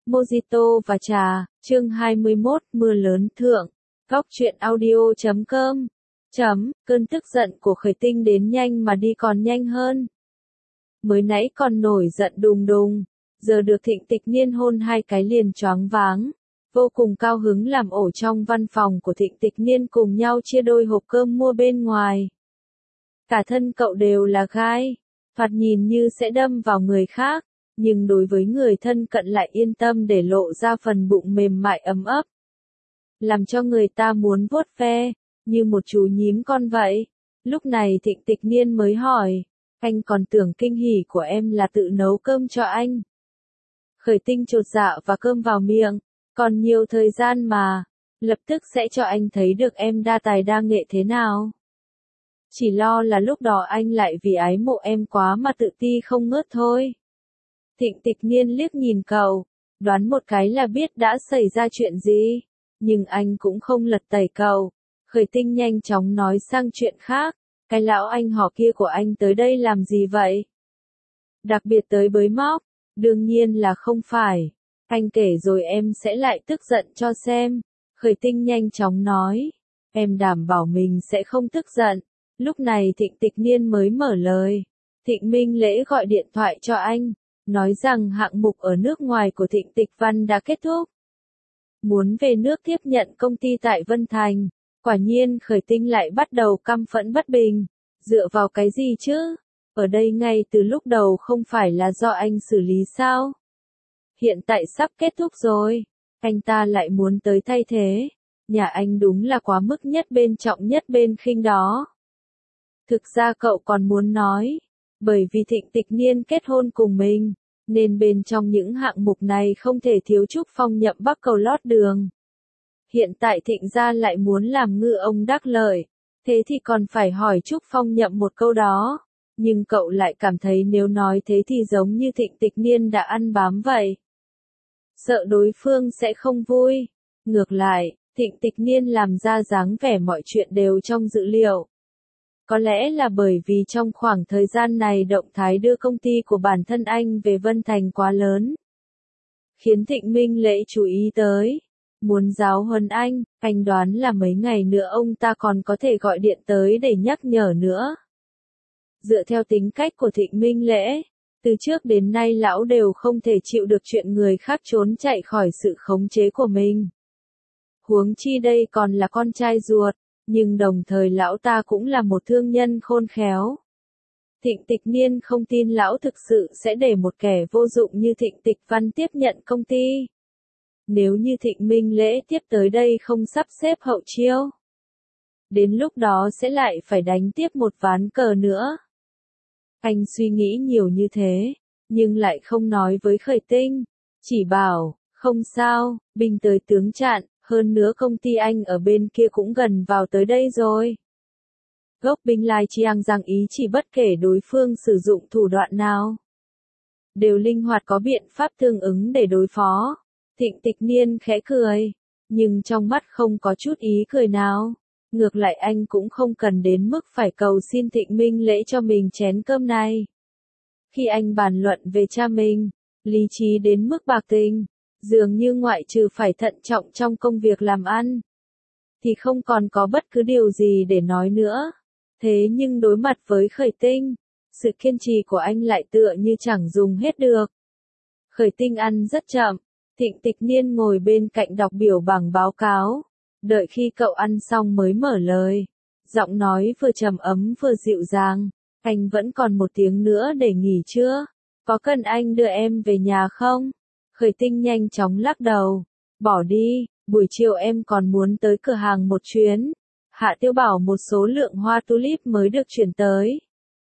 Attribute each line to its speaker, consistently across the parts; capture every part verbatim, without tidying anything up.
Speaker 1: Mojito và trà, chương hai mươi mốt, mưa lớn thượng. Góc truyện audio chấm com. Chấm, cơn tức giận của Khởi Tinh đến nhanh mà đi còn nhanh hơn. Mới nãy còn nổi giận đùng đùng, giờ được Thịnh Tịch Niên hôn hai cái liền choáng váng. Vô cùng cao hứng làm ổ trong văn phòng của Thịnh Tịch Niên cùng nhau chia đôi hộp cơm mua bên ngoài. Cả thân cậu đều là gai, thoạt nhìn như sẽ đâm vào người khác, nhưng đối với người thân cận lại yên tâm để lộ ra phần bụng mềm mại ấm ấp. Làm cho người ta muốn vuốt ve, như một chú nhím con vậy. Lúc này Thịnh Tịch Niên mới hỏi, anh còn tưởng kinh hỉ của em là tự nấu cơm cho anh. Khởi Tinh chột dạ và cơm vào miệng, còn nhiều thời gian mà, lập tức sẽ cho anh thấy được em đa tài đa nghệ thế nào. Chỉ lo là lúc đó anh lại vì ái mộ em quá mà tự ti không ngớt thôi. Thịnh Tịch Niên liếc nhìn cậu, đoán một cái là biết đã xảy ra chuyện gì, nhưng anh cũng không lật tẩy cậu. Khởi Tinh nhanh chóng nói sang chuyện khác, cái lão anh họ kia của anh tới đây làm gì vậy? Đặc biệt tới bới móc, đương nhiên là không phải, anh kể rồi em sẽ lại tức giận cho xem. Khởi Tinh nhanh chóng nói, em đảm bảo mình sẽ không tức giận. Lúc này Thịnh Tịch Niên mới mở lời, Thịnh Minh Lễ gọi điện thoại cho anh, nói rằng hạng mục ở nước ngoài của Thịnh Tịch Văn đã kết thúc. Muốn về nước tiếp nhận công ty tại Vân Thành. Quả nhiên Khởi Tinh lại bắt đầu căm phẫn bất bình. Dựa vào cái gì chứ? Ở đây ngay từ lúc đầu không phải là do anh xử lý sao? Hiện tại sắp kết thúc rồi. Anh ta lại muốn tới thay thế. Nhà anh đúng là quá mức nhất bên trọng nhất bên khinh đó. Thực ra cậu còn muốn nói. Bởi vì Thịnh Tịch Niên kết hôn cùng mình, nên bên trong những hạng mục này không thể thiếu Trúc Phong nhậm bắc cầu lót đường. Hiện tại Thịnh gia lại muốn làm ngư ông đắc lợi, thế thì còn phải hỏi Trúc Phong nhậm một câu đó. Nhưng cậu lại cảm thấy nếu nói thế thì giống như Thịnh Tịch Niên đã ăn bám vậy. Sợ đối phương sẽ không vui. Ngược lại, Thịnh Tịch Niên làm ra dáng vẻ mọi chuyện đều trong dự liệu. Có lẽ là bởi vì trong khoảng thời gian này động thái đưa công ty của bản thân anh về Vân Thành quá lớn. Khiến Thịnh Minh Lễ chú ý tới. Muốn giáo huấn anh, anh đoán là mấy ngày nữa ông ta còn có thể gọi điện tới để nhắc nhở nữa. Dựa theo tính cách của Thịnh Minh Lễ, từ trước đến nay lão đều không thể chịu được chuyện người khác trốn chạy khỏi sự khống chế của mình. Huống chi đây còn là con trai ruột. Nhưng đồng thời lão ta cũng là một thương nhân khôn khéo. Thịnh Tịch Niên không tin lão thực sự sẽ để một kẻ vô dụng như Thịnh Tịch Văn tiếp nhận công ty. Nếu như Thịnh Minh Lễ tiếp tới đây không sắp xếp hậu chiêu. Đến lúc đó sẽ lại phải đánh tiếp một ván cờ nữa. Anh suy nghĩ nhiều như thế, nhưng lại không nói với Khởi Tinh. Chỉ bảo, không sao, binh tới tướng chặn. Hơn nữa công ty anh ở bên kia cũng gần vào tới đây rồi. Gốc binh lai chiang rằng ý chỉ bất kể đối phương sử dụng thủ đoạn nào. Đều linh hoạt có biện pháp tương ứng để đối phó. Thịnh Tịch Niên khẽ cười. Nhưng trong mắt không có chút ý cười nào. Ngược lại anh cũng không cần đến mức phải cầu xin Thịnh Minh Lễ cho mình chén cơm này. Khi anh bàn luận về cha mình, lý trí đến mức bạc tình. Dường như ngoại trừ phải thận trọng trong công việc làm ăn, thì không còn có bất cứ điều gì để nói nữa. Thế nhưng đối mặt với Khởi Tinh, sự kiên trì của anh lại tựa như chẳng dùng hết được. Khởi Tinh ăn rất chậm, Thịnh Tịch Niên ngồi bên cạnh đọc biểu bằng báo cáo. Đợi khi cậu ăn xong mới mở lời. Giọng nói vừa trầm ấm vừa dịu dàng. Anh vẫn còn một tiếng nữa để nghỉ chưa? Có cần anh đưa em về nhà không? Khởi Tinh nhanh chóng lắc đầu. Bỏ đi, buổi chiều em còn muốn tới cửa hàng một chuyến. Hạ Tiêu bảo một số lượng hoa tulip mới được chuyển tới.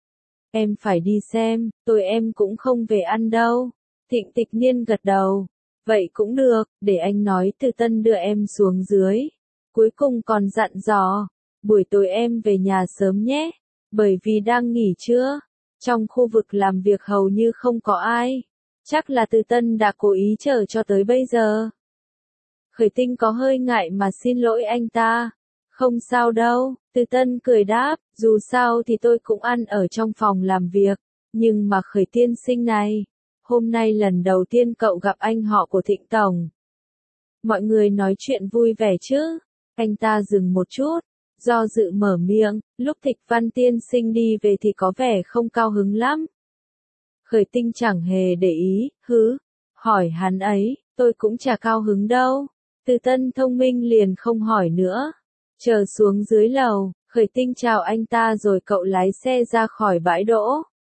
Speaker 1: Em phải đi xem, tôi em cũng không về ăn đâu. Thịnh Tịch Niên gật đầu. Vậy cũng được, để anh nói Từ Tân đưa em xuống dưới. Cuối cùng còn dặn dò, buổi tối em về nhà sớm nhé. Bởi vì đang nghỉ trưa, trong khu vực làm việc hầu như không có ai. Chắc là Từ Tân đã cố ý chờ cho tới bây giờ. Khởi Tinh có hơi ngại mà xin lỗi anh ta. Không sao đâu, Từ Tân cười đáp, dù sao thì tôi cũng ăn ở trong phòng làm việc. Nhưng mà Khởi tiên sinh này, hôm nay lần đầu tiên cậu gặp anh họ của Thịnh Tổng. Mọi người nói chuyện vui vẻ chứ? Anh ta dừng một chút, do dự mở miệng, lúc Thịch Văn tiên sinh đi về thì có vẻ không cao hứng lắm. Khởi Tinh chẳng hề để ý, hứ, hỏi hắn ấy, tôi cũng chả cao hứng đâu. Từ Tân thông minh liền không hỏi nữa. Chờ xuống dưới lầu, Khởi Tinh chào anh ta rồi cậu lái xe ra khỏi bãi đỗ.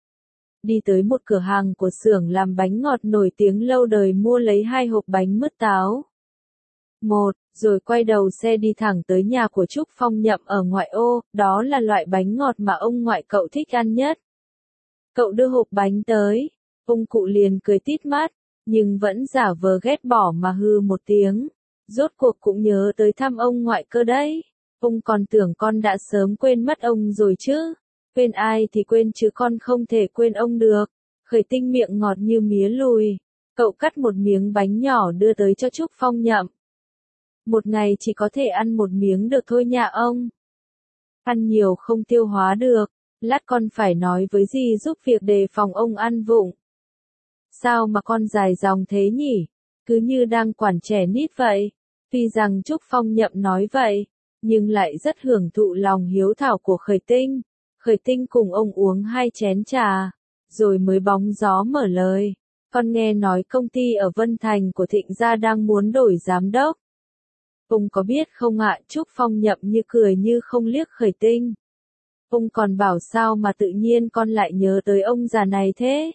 Speaker 1: Đi tới một cửa hàng của xưởng làm bánh ngọt nổi tiếng lâu đời mua lấy hai hộp bánh mứt táo. Một, rồi quay đầu xe đi thẳng tới nhà của Trúc Phong Nhậm ở ngoại ô, đó là loại bánh ngọt mà ông ngoại cậu thích ăn nhất. Cậu đưa hộp bánh tới, ông cụ liền cười tít mắt, nhưng vẫn giả vờ ghét bỏ mà hư một tiếng. Rốt cuộc cũng nhớ tới thăm ông ngoại cơ đấy. Ông còn tưởng con đã sớm quên mất ông rồi chứ. Quên ai thì quên chứ con không thể quên ông được. Khởi Tinh miệng ngọt như mía lùi. Cậu cắt một miếng bánh nhỏ đưa tới cho Trúc Phong Nhậm. Một ngày chỉ có thể ăn một miếng được thôi nhà ông. Ăn nhiều không tiêu hóa được. Lát con phải nói với dì giúp việc đề phòng ông ăn vụng. Sao mà con dài dòng thế nhỉ? Cứ như đang quản trẻ nít vậy. Tuy rằng Trúc Phong Nhậm nói vậy, nhưng lại rất hưởng thụ lòng hiếu thảo của Khởi Tinh. Khởi Tinh cùng ông uống hai chén trà, rồi mới bóng gió mở lời. Con nghe nói công ty ở Vân Thành của Thịnh gia đang muốn đổi giám đốc. Ông có biết không ạ? Trúc Phong Nhậm như cười như không liếc Khởi Tinh. Ông còn bảo sao mà tự nhiên con lại nhớ tới ông già này thế?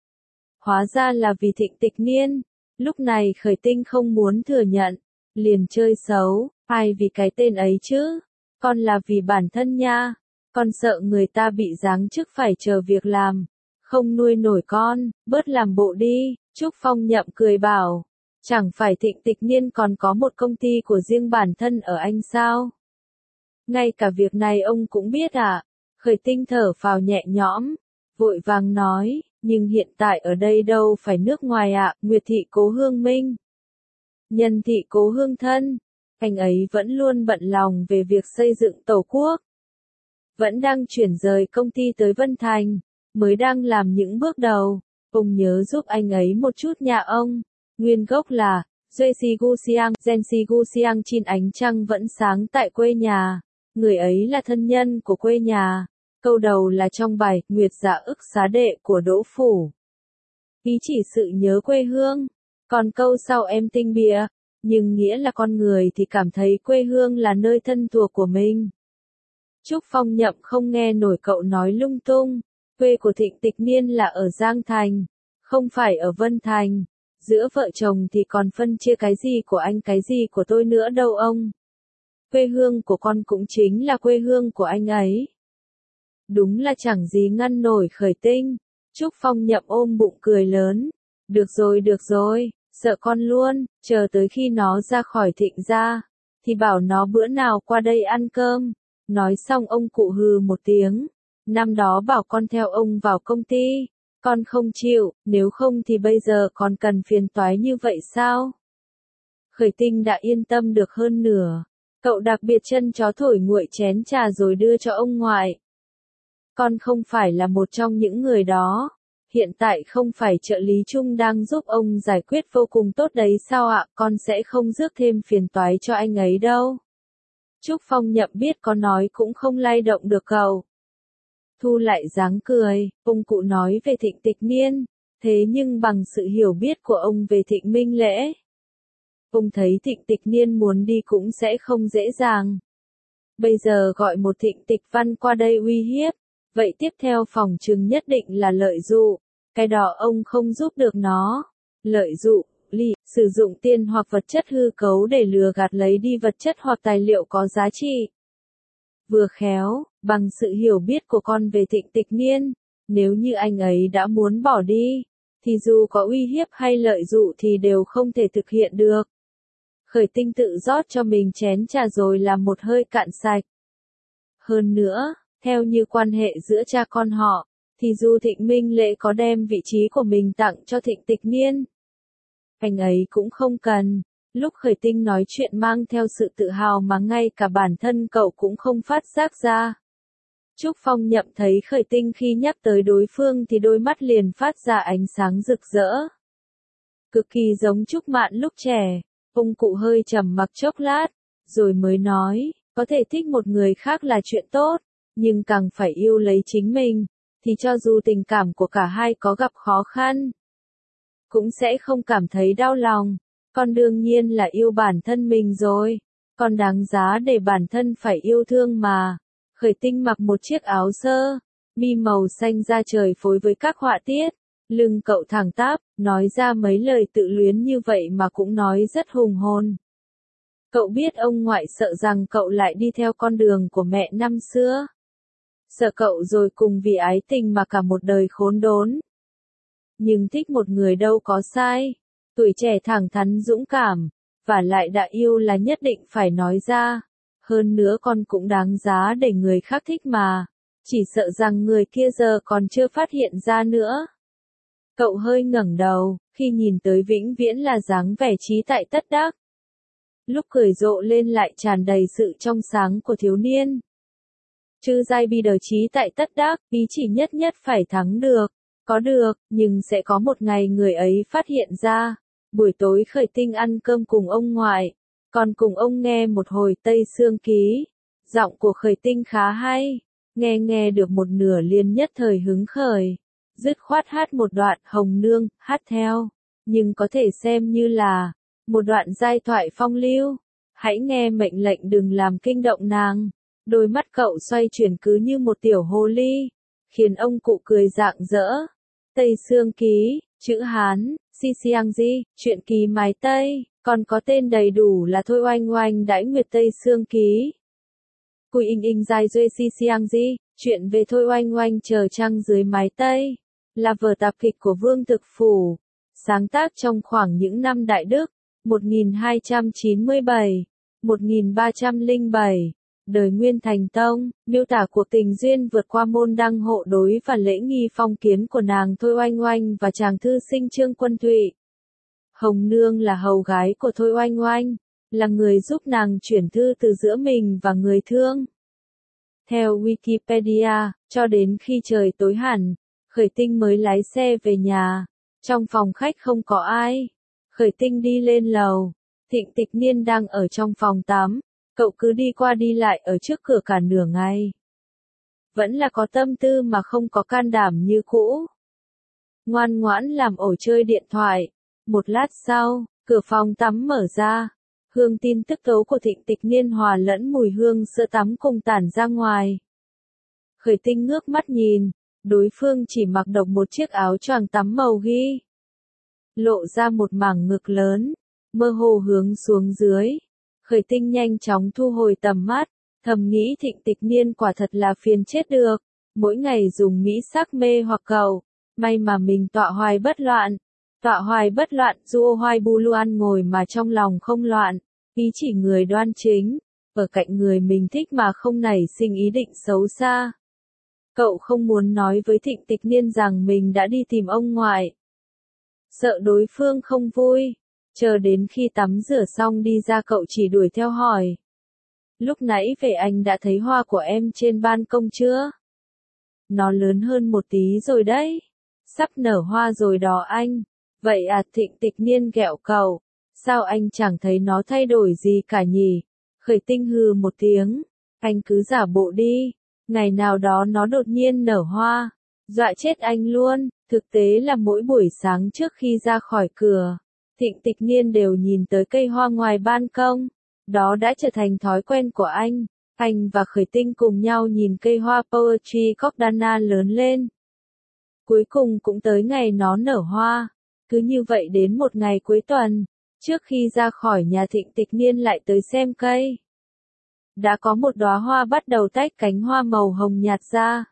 Speaker 1: Hóa ra là vì Thịnh Tịch Niên. Lúc này Khởi Tinh không muốn thừa nhận, liền chơi xấu, ai vì cái tên ấy chứ? Con là vì bản thân nha. Con sợ người ta bị giáng chức phải chờ việc làm, không nuôi nổi con, bớt làm bộ đi. Trúc Phong Nhậm cười bảo, chẳng phải Thịnh Tịch Niên còn có một công ty của riêng bản thân ở Anh sao? Ngay cả việc này ông cũng biết à? Khởi Tinh thở phào nhẹ nhõm, vội vàng nói, nhưng hiện tại ở đây đâu phải nước ngoài ạ, à, Nguyệt thị Cố Hương Minh. Nhân thị Cố Hương Thân, anh ấy vẫn luôn bận lòng về việc xây dựng Tổ quốc. Vẫn đang chuyển rời công ty tới Vân Thành, mới đang làm những bước đầu. Ông nhớ giúp anh ấy một chút nhà ông. Nguyên gốc là, Jesse Gusiang, Jensi Gusiang Chin ánh trăng vẫn sáng tại quê nhà. Người ấy là thân nhân của quê nhà. Câu đầu là trong bài, Nguyệt dạ ức xá đệ của Đỗ Phủ. Ý chỉ sự nhớ quê hương. Còn câu sau em tinh bịa, nhưng nghĩa là con người thì cảm thấy quê hương là nơi thân thuộc của mình. Trúc Phong Nhậm không nghe nổi cậu nói lung tung. Quê của Thịnh Tịch Niên là ở Giang Thành, không phải ở Vân Thành. Giữa vợ chồng thì còn phân chia cái gì của anh cái gì của tôi nữa đâu ông. Quê hương của con cũng chính là quê hương của anh ấy. Đúng là chẳng gì ngăn nổi Khởi Tinh. Trúc Phong Nhậm ôm bụng cười lớn. Được rồi được rồi, sợ con luôn, chờ tới khi nó ra khỏi Thịnh gia, thì bảo nó bữa nào qua đây ăn cơm. Nói xong ông cụ hừ một tiếng. Năm đó bảo con theo ông vào công ty. Con không chịu, nếu không thì bây giờ còn cần phiền toái như vậy sao? Khởi Tinh đã yên tâm được hơn nửa. Cậu đặc biệt chân chó thổi nguội chén trà rồi đưa cho ông ngoại. Con không phải là một trong những người đó. Hiện tại không phải trợ lý Trung đang giúp ông giải quyết vô cùng tốt đấy sao ạ? Con sẽ không rước thêm phiền toái cho anh ấy đâu. Trúc Phong Nhậm biết có nói cũng không lay động được cậu. Thu lại dáng cười, ông cụ nói về Thịnh Tịch Niên, thế nhưng bằng sự hiểu biết của ông về Thịnh Minh Lễ. Ông thấy Thịnh Tịch Niên muốn đi cũng sẽ không dễ dàng. Bây giờ gọi một Thịnh Tịch Văn qua đây uy hiếp, vậy tiếp theo phòng trừng nhất định là lợi dụ, cái đó ông không giúp được nó. Lợi dụ, ly, sử dụng tiền hoặc vật chất hư cấu để lừa gạt lấy đi vật chất hoặc tài liệu có giá trị. Vừa khéo, bằng sự hiểu biết của con về Thịnh Tịch Niên, nếu như anh ấy đã muốn bỏ đi, thì dù có uy hiếp hay lợi dụ thì đều không thể thực hiện được. Khởi Tinh tự rót cho mình chén trà rồi làm một hơi cạn sạch. Hơn nữa, theo như quan hệ giữa cha con họ, thì dù Thịnh Minh Lễ có đem vị trí của mình tặng cho Thịnh Tịch Niên, anh ấy cũng không cần. Lúc Khởi Tinh nói chuyện mang theo sự tự hào mà ngay cả bản thân cậu cũng không phát giác ra. Trúc Phong Nhậm thấy Khởi Tinh khi nhắc tới đối phương thì đôi mắt liền phát ra ánh sáng rực rỡ. Cực kỳ giống Trúc Mạn lúc trẻ, ông cụ hơi trầm mặc chốc lát, rồi mới nói, có thể thích một người khác là chuyện tốt, nhưng càng phải yêu lấy chính mình, thì cho dù tình cảm của cả hai có gặp khó khăn, cũng sẽ không cảm thấy đau lòng. Con đương nhiên là yêu bản thân mình rồi, con đáng giá để bản thân phải yêu thương mà. Khởi Tinh mặc một chiếc áo sơ, mi màu xanh da trời phối với các họa tiết, lưng cậu thẳng tắp, nói ra mấy lời tự luyến như vậy mà cũng nói rất hùng hồn. Cậu biết ông ngoại sợ rằng cậu lại đi theo con đường của mẹ năm xưa. Sợ cậu rồi cùng vì ái tình mà cả một đời khốn đốn. Nhưng thích một người đâu có sai. Tuổi trẻ thẳng thắn dũng cảm, và lại đã yêu là nhất định phải nói ra. Hơn nữa con cũng đáng giá để người khác thích mà. Chỉ sợ rằng người kia giờ còn chưa phát hiện ra nữa. Cậu hơi ngẩng đầu, khi nhìn tới vĩnh viễn là dáng vẻ trí tại tất đắc. Lúc cười rộ lên lại tràn đầy sự trong sáng của thiếu niên. Chư giai bi đời trí tại tất đắc, ý chỉ nhất nhất phải thắng được. Có được, nhưng sẽ có một ngày người ấy phát hiện ra. Buổi tối Khởi Tinh ăn cơm cùng ông ngoại, còn cùng ông nghe một hồi Tây Sương Ký. Giọng của Khởi Tinh khá hay, nghe nghe được một nửa liền nhất thời hứng khởi. Dứt khoát hát một đoạn Hồng Nương, hát theo, nhưng có thể xem như là một đoạn giai thoại phong lưu. Hãy nghe mệnh lệnh đừng làm kinh động nàng. Đôi mắt cậu xoay chuyển cứ như một tiểu hồ ly, khiến ông cụ cười rạng rỡ. Tây Sương Ký, chữ Hán, Xi-xiang-di, truyện ký mái Tây, còn có tên đầy đủ là Thôi Oanh Oanh Đãi Nguyệt Tây Sương Ký. Cùi in in giai duê Xi-xiang-di, chuyện về Thôi Oanh Oanh chờ trăng dưới mái Tây, là vở tạp kịch của Vương Thực Phủ, sáng tác trong khoảng những năm Đại Đức, một nghìn hai trăm chín mươi bảy đến một nghìn ba trăm lẻ bảy. Đời Nguyên Thành Tông, miêu tả cuộc tình duyên vượt qua môn đăng hộ đối và lễ nghi phong kiến của nàng Thôi Oanh Oanh và chàng thư sinh Trương Quân Thụy. Hồng Nương là hầu gái của Thôi Oanh Oanh, là người giúp nàng chuyển thư từ giữa mình và người thương. Theo Wikipedia, cho đến khi trời tối hẳn, Khởi Tinh mới lái xe về nhà. Trong phòng khách không có ai. Khởi Tinh đi lên lầu. Thịnh Tịch Niên đang ở trong phòng tắm. Cậu cứ đi qua đi lại ở trước cửa cả nửa ngày. Vẫn là có tâm tư mà không có can đảm như cũ. Ngoan ngoãn làm ổ chơi điện thoại. Một lát sau, cửa phòng tắm mở ra. Hương tin tức tố của Thịnh Tịch Niên hòa lẫn mùi hương sữa tắm cùng tản ra ngoài. Khởi Tinh ngước mắt nhìn, đối phương chỉ mặc độc một chiếc áo choàng tắm màu ghi. Lộ ra một mảng ngực lớn, mơ hồ hướng xuống dưới. Khởi Tinh nhanh chóng thu hồi tầm mắt, thầm nghĩ Thịnh Tịch Niên quả thật là phiền chết được, mỗi ngày dùng mỹ sắc mê hoặc cậu, may mà mình tọa hoài bất loạn. Tọa hoài bất loạn, du hoài bu luan ngồi mà trong lòng không loạn, ý chỉ người đoan chính, ở cạnh người mình thích mà không nảy sinh ý định xấu xa. Cậu không muốn nói với Thịnh Tịch Niên rằng mình đã đi tìm ông ngoại. Sợ đối phương không vui, chờ đến khi tắm rửa xong đi ra cậu chỉ đuổi theo hỏi. Lúc nãy về anh đã thấy hoa của em trên ban công chưa? Nó lớn hơn một tí rồi đấy. Sắp nở hoa rồi đó anh. Vậy à, Thịnh Tịch Niên ghẹo cậu. Sao anh chẳng thấy nó thay đổi gì cả nhỉ? Khởi Tinh hừ một tiếng. Anh cứ giả bộ đi. Ngày nào đó nó đột nhiên nở hoa. Dọa chết anh luôn. Thực tế là mỗi buổi sáng trước khi ra khỏi cửa, Thịnh Tịch Niên đều nhìn tới cây hoa ngoài ban công. Đó đã trở thành thói quen của anh. Anh và Khởi Tinh cùng nhau nhìn cây hoa Poetry Cordana lớn lên. Cuối cùng cũng tới ngày nó nở hoa. Cứ như vậy đến một ngày cuối tuần, trước khi ra khỏi nhà Thịnh Tịch Niên lại tới xem cây. Đã có một đóa hoa bắt đầu tách cánh hoa màu hồng nhạt ra.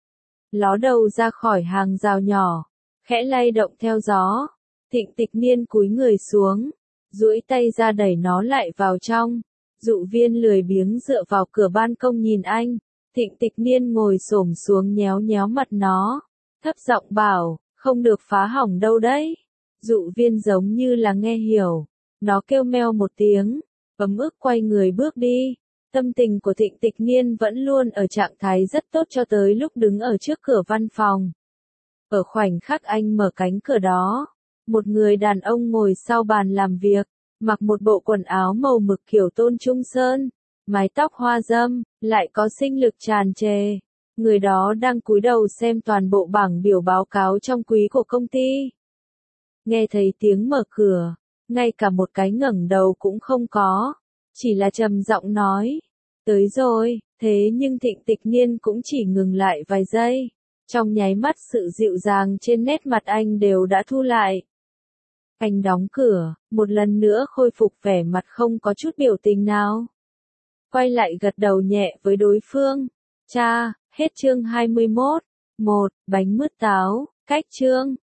Speaker 1: Ló đầu ra khỏi hàng rào nhỏ, khẽ lay động theo gió. Thịnh Tịch Niên cúi người xuống, duỗi tay ra đẩy nó lại vào trong. Dụ Viên lười biếng dựa vào cửa ban công nhìn anh. Thịnh Tịch Niên ngồi xổm xuống nhéo nhéo mặt nó, thấp giọng bảo, không được phá hỏng đâu đấy. Dụ Viên giống như là nghe hiểu, nó kêu meo một tiếng, ấm ức quay người bước đi. Tâm tình của Thịnh Tịch Niên vẫn luôn ở trạng thái rất tốt cho tới lúc đứng ở trước cửa văn phòng. Ở khoảnh khắc anh mở cánh cửa đó, một người đàn ông ngồi sau bàn làm việc, mặc một bộ quần áo màu mực kiểu Tôn Trung Sơn, mái tóc hoa râm, lại có sinh lực tràn trề. Người đó đang cúi đầu xem toàn bộ bảng biểu báo cáo trong quý của công ty. Nghe thấy tiếng mở cửa, ngay cả một cái ngẩng đầu cũng không có, chỉ là trầm giọng nói, tới rồi, thế nhưng Thịnh Tịch Niên cũng chỉ ngừng lại vài giây. Trong nháy mắt sự dịu dàng trên nét mặt anh đều đã thu lại. Anh đóng cửa, một lần nữa khôi phục vẻ mặt không có chút biểu tình nào. Quay lại gật đầu nhẹ với đối phương. Cha, hết chương hai mươi mốt. một. Bánh mứt táo, cách chương.